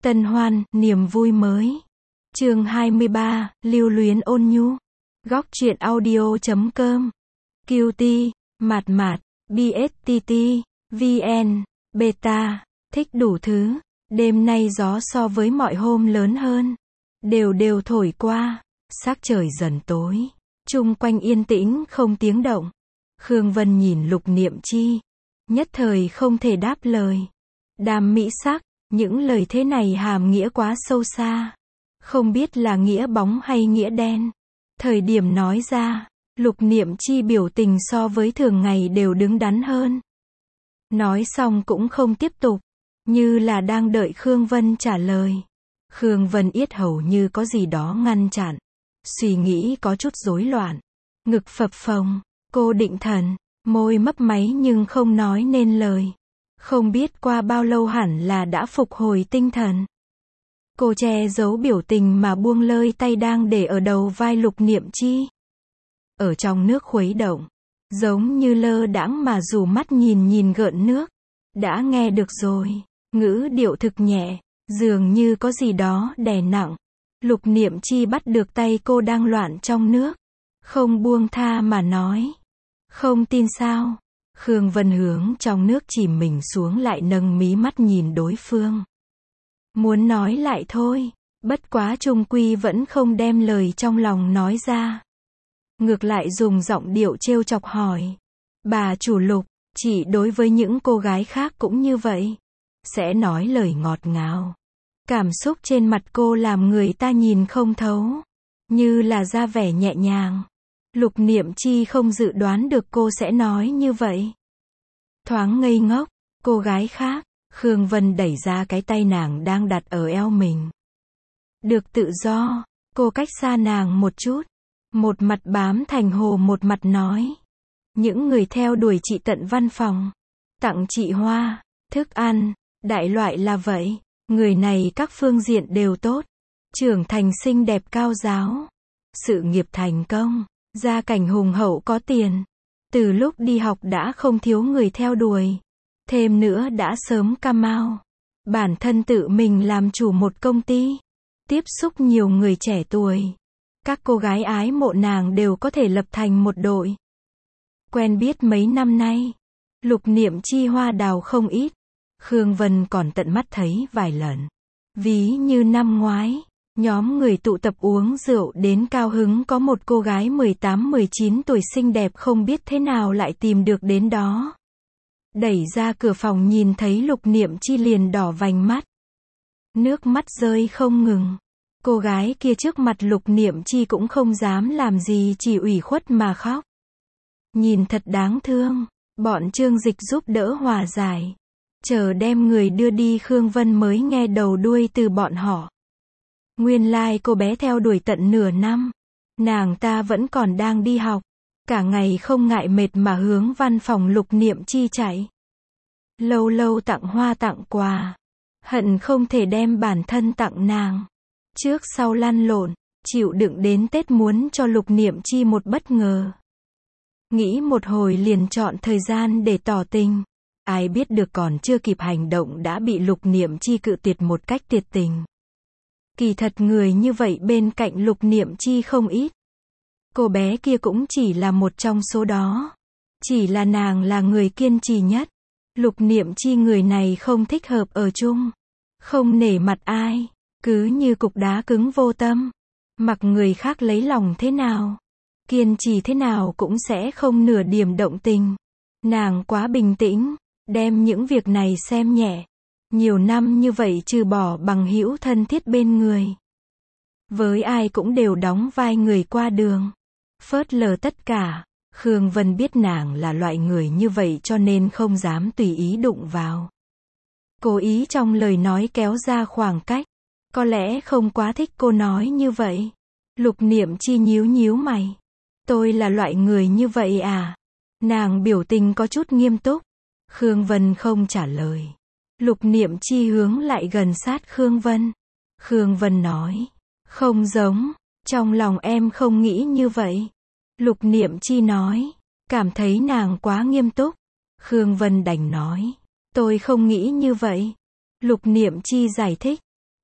Tân hoan, niềm vui mới. Chương 23, lưu luyến ôn nhu. Góc truyện audio.com. QT, mạt mạt, BSTT, VN, Beta, thích đủ thứ. Đêm nay gió so với mọi hôm lớn hơn. Đều thổi qua. Sắc trời dần tối. Chung quanh yên tĩnh không tiếng động. Khương Vân nhìn Lục Niệm Chi. Nhất thời không thể đáp lời. Đàm mỹ sắc, những lời thế này hàm nghĩa quá sâu xa. Không biết là nghĩa bóng hay nghĩa đen. Thời điểm nói ra, Lục Niệm Chi biểu tình so với thường ngày đều đứng đắn hơn. Nói xong cũng không tiếp tục, như là đang đợi Khương Vân trả lời. Khương Vân yết hầu như có gì đó ngăn chặn. Suy nghĩ có chút rối loạn. Ngực phập phồng, cô định thần, môi mấp máy nhưng không nói nên lời. Không biết qua bao lâu hẳn là đã phục hồi tinh thần. Cô che giấu biểu tình mà buông lơi tay đang để ở đầu vai Lục Niệm Chi. Ở trong nước khuấy động, giống như lơ đãng mà dù mắt nhìn gợn nước. Đã nghe được rồi, ngữ điệu thực nhẹ, dường như có gì đó đè nặng. Lục Niệm Chi bắt được tay cô đang loạn trong nước. Không buông tha mà nói. Không tin sao? Khương Vân hướng trong nước chìm mình xuống lại nâng mí mắt nhìn đối phương. Muốn nói lại thôi, bất quá chung quy vẫn không đem lời trong lòng nói ra. Ngược lại dùng giọng điệu trêu chọc hỏi. Bà chủ Lục, chỉ đối với những cô gái khác cũng như vậy. Sẽ nói lời ngọt ngào. Cảm xúc trên mặt cô làm người ta nhìn không thấu. Như là ra vẻ nhẹ nhàng. Lục Niệm Chi không dự đoán được cô sẽ nói như vậy. Thoáng ngây ngốc, cô gái khác, Khương Vân đẩy ra cái tay nàng đang đặt ở eo mình. Được tự do, cô cách xa nàng một chút. Một mặt bám thành hồ một mặt nói. Những người theo đuổi chị tận văn phòng. Tặng chị hoa, thức ăn, đại loại là vậy. Người này các phương diện đều tốt. Trưởng thành xinh đẹp cao giáo. Sự nghiệp thành công. Gia cảnh hùng hậu có tiền. Từ lúc đi học đã không thiếu người theo đuổi. Thêm nữa đã sớm cam ao. Bản thân tự mình làm chủ một công ty. Tiếp xúc nhiều người trẻ tuổi. Các cô gái ái mộ nàng đều có thể lập thành một đội. Quen biết mấy năm nay. Lục Niệm Chi hoa đào không ít. Khương Vân còn tận mắt thấy vài lần. Ví như năm ngoái. Nhóm người tụ tập uống rượu đến cao hứng có một cô gái 18-19 tuổi xinh đẹp không biết thế nào lại tìm được đến đó. Đẩy ra cửa phòng nhìn thấy Lục Niệm Chi liền đỏ vành mắt. Nước mắt rơi không ngừng. Cô gái kia trước mặt Lục Niệm Chi cũng không dám làm gì chỉ ủy khuất mà khóc. Nhìn thật đáng thương. Bọn Trương Dịch giúp đỡ hòa giải. Chờ đem người đưa đi Khương Vân mới nghe đầu đuôi từ bọn họ. Nguyên lai cô bé theo đuổi tận nửa năm. Nàng ta vẫn còn đang đi học. Cả ngày không ngại mệt mà hướng văn phòng Lục Niệm Chi chạy. Lâu lâu tặng hoa tặng quà. Hận không thể đem bản thân tặng nàng. Trước sau lăn lộn, chịu đựng đến Tết muốn cho Lục Niệm Chi một bất ngờ. Nghĩ một hồi liền chọn thời gian để tỏ tình. Ai biết được còn chưa kịp hành động đã bị Lục Niệm Chi cự tuyệt một cách tuyệt tình. Kỳ thật người như vậy bên cạnh Lục Niệm Chi không ít. Cô bé kia cũng chỉ là một trong số đó. Chỉ là nàng là người kiên trì nhất. Lục Niệm Chi người này không thích hợp ở chung. Không nể mặt ai. Cứ như cục đá cứng vô tâm. Mặc người khác lấy lòng thế nào. Kiên trì thế nào cũng sẽ không nửa điểm động tình. Nàng quá bình tĩnh. Đem những việc này xem nhẹ. Nhiều năm như vậy trừ bỏ bằng hữu thân thiết bên người. Với ai cũng đều đóng vai người qua đường. Phớt lờ tất cả. Khương Vân biết nàng là loại người như vậy cho nên không dám tùy ý đụng vào. Cố ý trong lời nói kéo ra khoảng cách. Có lẽ không quá thích cô nói như vậy. Lục Niệm Chi nhíu mày. Tôi là loại người như vậy à? Nàng biểu tình có chút nghiêm túc. Khương Vân không trả lời. Lục Niệm Chi hướng lại gần sát Khương Vân. Khương Vân nói. Không giống. Trong lòng em không nghĩ như vậy. Lục Niệm Chi nói. Cảm thấy nàng quá nghiêm túc. Khương Vân đành nói. Tôi không nghĩ như vậy. Lục Niệm Chi giải thích.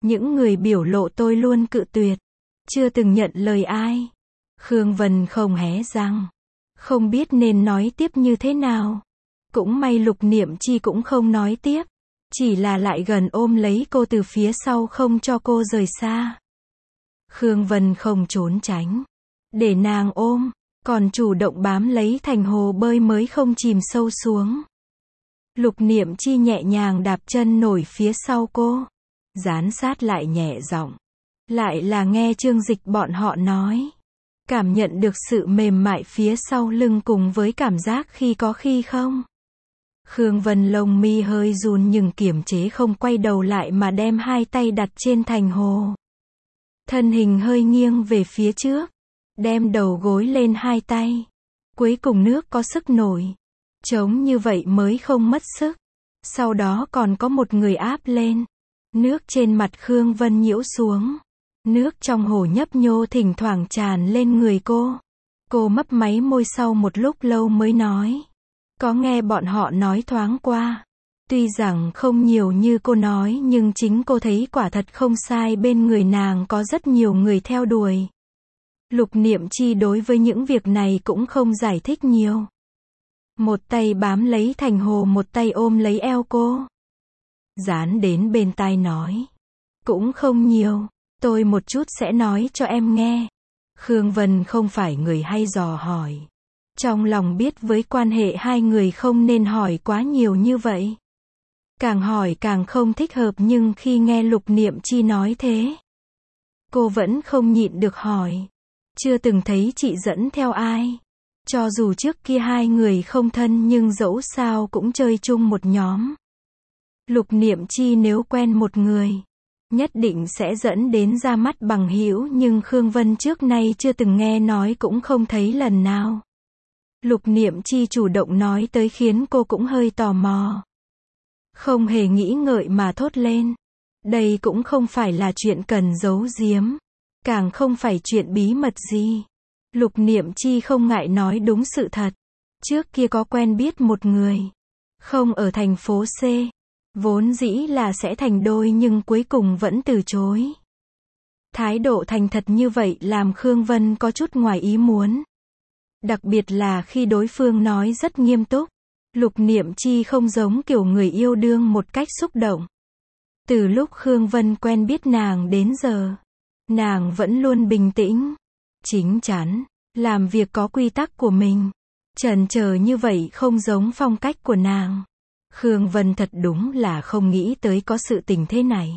Những người biểu lộ tôi luôn cự tuyệt. Chưa từng nhận lời ai. Khương Vân không hé răng. Không biết nên nói tiếp như thế nào. Cũng may Lục Niệm Chi cũng không nói tiếp. Chỉ là lại gần ôm lấy cô từ phía sau không cho cô rời xa. Khương Vân không trốn tránh. Để nàng ôm. Còn chủ động bám lấy thành hồ bơi mới không chìm sâu xuống. Lục Niệm Chi nhẹ nhàng đạp chân nổi phía sau cô. Dán sát lại nhẹ giọng. Lại là nghe Trương Dịch bọn họ nói. Cảm nhận được sự mềm mại phía sau lưng cùng với cảm giác khi có khi không. Khương Vân lông mi hơi run nhưng kiềm chế không quay đầu lại mà đem hai tay đặt trên thành hồ. Thân hình hơi nghiêng về phía trước. Đem đầu gối lên hai tay. Cuối cùng nước có sức nổi. Trống như vậy mới không mất sức. Sau đó còn có một người áp lên. Nước trên mặt Khương Vân nhiễu xuống. Nước trong hồ nhấp nhô thỉnh thoảng tràn lên người cô. Cô mấp máy môi sau một lúc lâu mới nói. Có nghe bọn họ nói thoáng qua. Tuy rằng không nhiều như cô nói nhưng chính cô thấy quả thật không sai, bên người nàng có rất nhiều người theo đuổi. Lục Niệm Chi đối với những việc này cũng không giải thích nhiều. Một tay bám lấy thành hồ, một tay ôm lấy eo cô. Dán đến bên tai nói. Cũng không nhiều, tôi một chút sẽ nói cho em nghe. Khương Vân không phải người hay dò hỏi. Trong lòng biết với quan hệ hai người không nên hỏi quá nhiều như vậy. Càng hỏi càng không thích hợp, nhưng khi nghe Lục Niệm Chi nói thế, cô vẫn không nhịn được hỏi. Chưa từng thấy chị dẫn theo ai. Cho dù trước kia hai người không thân nhưng dẫu sao cũng chơi chung một nhóm. Lục Niệm Chi nếu quen một người, nhất định sẽ dẫn đến ra mắt bằng hữu, nhưng Khương Vân trước nay chưa từng nghe nói cũng không thấy lần nào. Lục Niệm Chi chủ động nói tới khiến cô cũng hơi tò mò. Không hề nghĩ ngợi mà thốt lên. Đây cũng không phải là chuyện cần giấu giếm. Càng không phải chuyện bí mật gì. Lục Niệm Chi không ngại nói đúng sự thật. Trước kia có quen biết một người. Không ở thành phố C. Vốn dĩ là sẽ thành đôi nhưng cuối cùng vẫn từ chối. Thái độ thành thật như vậy làm Khương Vân có chút ngoài ý muốn. Đặc biệt là khi đối phương nói rất nghiêm túc. Lục Niệm Chi không giống kiểu người yêu đương một cách xúc động. Từ lúc Khương Vân quen biết nàng đến giờ, nàng vẫn luôn bình tĩnh, chính chắn, làm việc có quy tắc của mình. Chần chờ như vậy không giống phong cách của nàng. Khương Vân thật đúng là không nghĩ tới có sự tình thế này.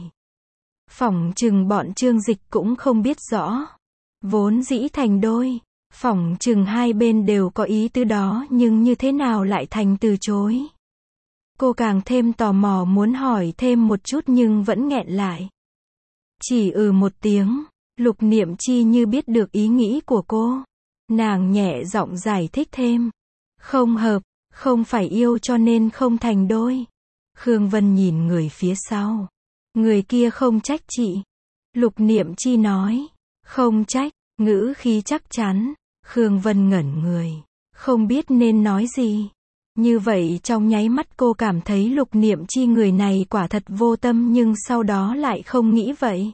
Phỏng chừng bọn Trương Dịch cũng không biết rõ. Vốn dĩ thành đôi, phỏng chừng hai bên đều có ý tứ đó, nhưng như thế nào lại thành từ chối. Cô càng thêm tò mò muốn hỏi thêm một chút nhưng vẫn nghẹn lại. Chỉ một tiếng, Lục Niệm Chi như biết được ý nghĩ của cô. Nàng nhẹ giọng giải thích thêm. Không hợp, không phải yêu cho nên không thành đôi. Khương Vân nhìn người phía sau. Người kia không trách chị. Lục Niệm Chi nói. Không trách, ngữ khí chắc chắn. Khương Vân ngẩn người. Không biết nên nói gì. Như vậy trong nháy mắt cô cảm thấy Lục Niệm Chi người này quả thật vô tâm, nhưng sau đó lại không nghĩ vậy.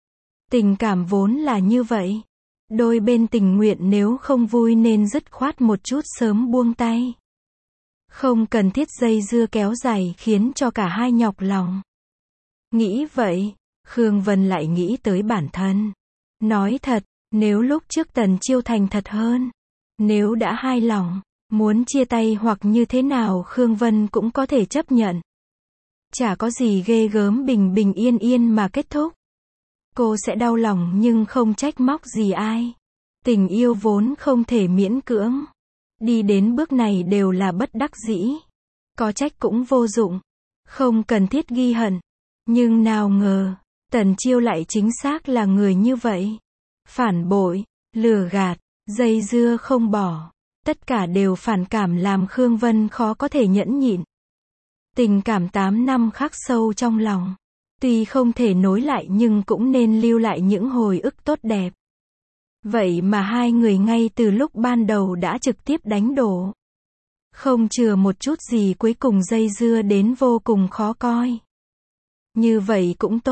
Tình cảm vốn là như vậy. Đôi bên tình nguyện nếu không vui nên dứt khoát một chút sớm buông tay. Không cần thiết dây dưa kéo dài khiến cho cả hai nhọc lòng. Nghĩ vậy, Khương Vân lại nghĩ tới bản thân. Nói thật, nếu lúc trước Tần Chiêu thành thật hơn, nếu đã hai lòng, muốn chia tay hoặc như thế nào Khương Vân cũng có thể chấp nhận. Chả có gì ghê gớm, bình bình yên yên mà kết thúc. Cô sẽ đau lòng nhưng không trách móc gì ai. Tình yêu vốn không thể miễn cưỡng. Đi đến bước này đều là bất đắc dĩ. Có trách cũng vô dụng. Không cần thiết ghi hận. Nhưng nào ngờ, Tần Chiêu lại chính xác là người như vậy. Phản bội, lừa gạt, dây dưa không bỏ. Tất cả đều phản cảm làm Khương Vân khó có thể nhẫn nhịn. Tình cảm 8 năm khắc sâu trong lòng. Tuy không thể nối lại nhưng cũng nên lưu lại những hồi ức tốt đẹp. Vậy mà hai người ngay từ lúc ban đầu đã trực tiếp đánh đổ. Không chừa một chút gì, cuối cùng dây dưa đến vô cùng khó coi. Như vậy cũng tốt,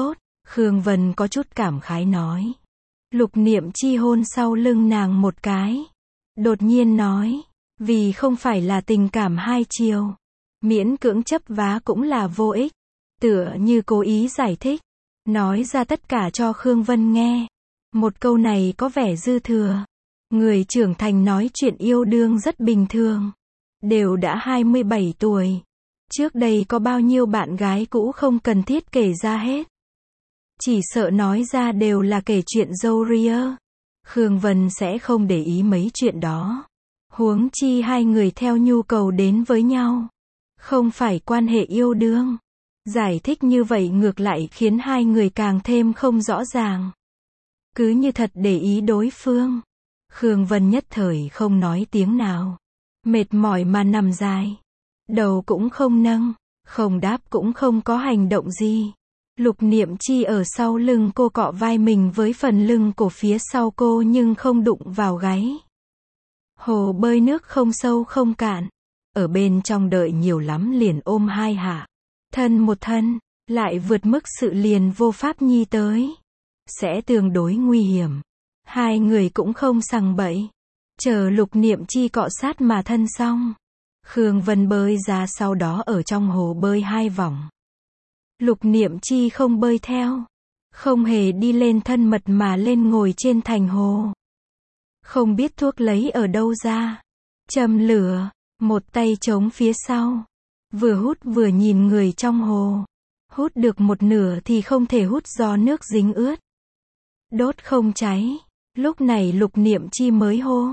Khương Vân có chút cảm khái nói. Lục Niệm Chi hôn sau lưng nàng một cái. Đột nhiên nói, vì không phải là tình cảm hai chiều. Miễn cưỡng chấp vá cũng là vô ích. Tựa như cố ý giải thích. Nói ra tất cả cho Khương Vân nghe. Một câu này có vẻ dư thừa. Người trưởng thành nói chuyện yêu đương rất bình thường. Đều đã 27 tuổi. Trước đây có bao nhiêu bạn gái cũ không cần thiết kể ra hết. Chỉ sợ nói ra đều là kể chuyện dâu ria. Khương Vân sẽ không để ý mấy chuyện đó. Huống chi hai người theo nhu cầu đến với nhau. Không phải quan hệ yêu đương. Giải thích như vậy ngược lại khiến hai người càng thêm không rõ ràng. Cứ như thật để ý đối phương. Khương Vân nhất thời không nói tiếng nào. Mệt mỏi mà nằm dài. Đầu cũng không nâng. Không đáp cũng không có hành động gì. Lục Niệm Chi ở sau lưng cô cọ vai mình với phần lưng cổ phía sau cô nhưng không đụng vào gáy. Hồ bơi nước không sâu không cạn. Ở bên trong đợi nhiều lắm liền ôm hai hạ. Thân một thân, lại vượt mức sự liền vô pháp nhi tới. Sẽ tương đối nguy hiểm. Hai người cũng không sằng bậy. Chờ Lục Niệm Chi cọ sát mà thân xong. Khương Vân bơi ra sau đó ở trong hồ bơi 2 vòng. Lục Niệm Chi không bơi theo. Không hề đi lên thân mật mà lên ngồi trên thành hồ. Không biết thuốc lấy ở đâu ra. Châm lửa, một tay chống phía sau. Vừa hút vừa nhìn người trong hồ. Hút được một nửa thì không thể hút do nước dính ướt. Đốt không cháy. Lúc này Lục Niệm Chi mới hô.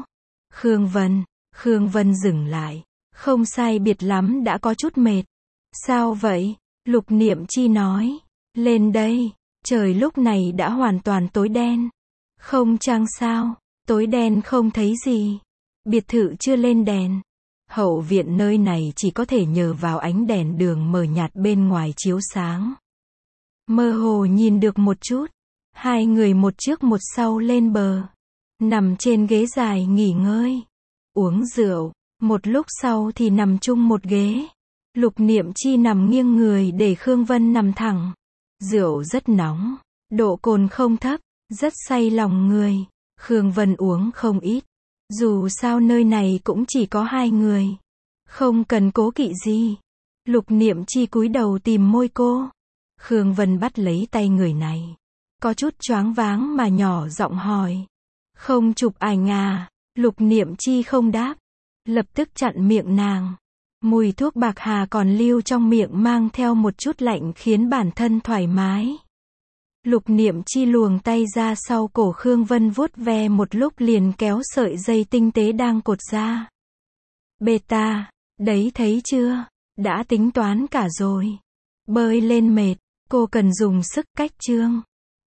Khương Vân dừng lại. Không sai biệt lắm đã có chút mệt. Sao vậy? Lục Niệm Chi nói. Lên đây. Trời lúc này đã hoàn toàn tối đen. Không trăng sao? Tối đen không thấy gì. Biệt thự chưa lên đèn. Hậu viện nơi này chỉ có thể nhờ vào ánh đèn đường mờ nhạt bên ngoài chiếu sáng. Mơ hồ nhìn được một chút. Hai người một trước một sau lên bờ. Nằm trên ghế dài nghỉ ngơi. Uống rượu. Một lúc sau thì nằm chung một ghế. Lục Niệm Chi nằm nghiêng người để Khương Vân nằm thẳng. Rượu rất nóng. Độ cồn không thấp. Rất say lòng người. Khương Vân uống không ít. Dù sao nơi này cũng chỉ có hai người. Không cần cố kỵ gì. Lục Niệm Chi cúi đầu tìm môi cô. Khương Vân bắt lấy tay người này. Có chút choáng váng mà nhỏ giọng hỏi. Không chụp ảnh à? Lục Niệm Chi không đáp. Lập tức chặn miệng nàng. Mùi thuốc bạc hà còn lưu trong miệng mang theo một chút lạnh khiến bản thân thoải mái. Lục Niệm Chi luồng tay ra sau cổ Khương Vân vuốt ve một lúc liền kéo sợi dây tinh tế đang cột ra. Beta, đấy thấy chưa? Đã tính toán cả rồi. Bơi lên mệt, cô cần dùng sức cách chương.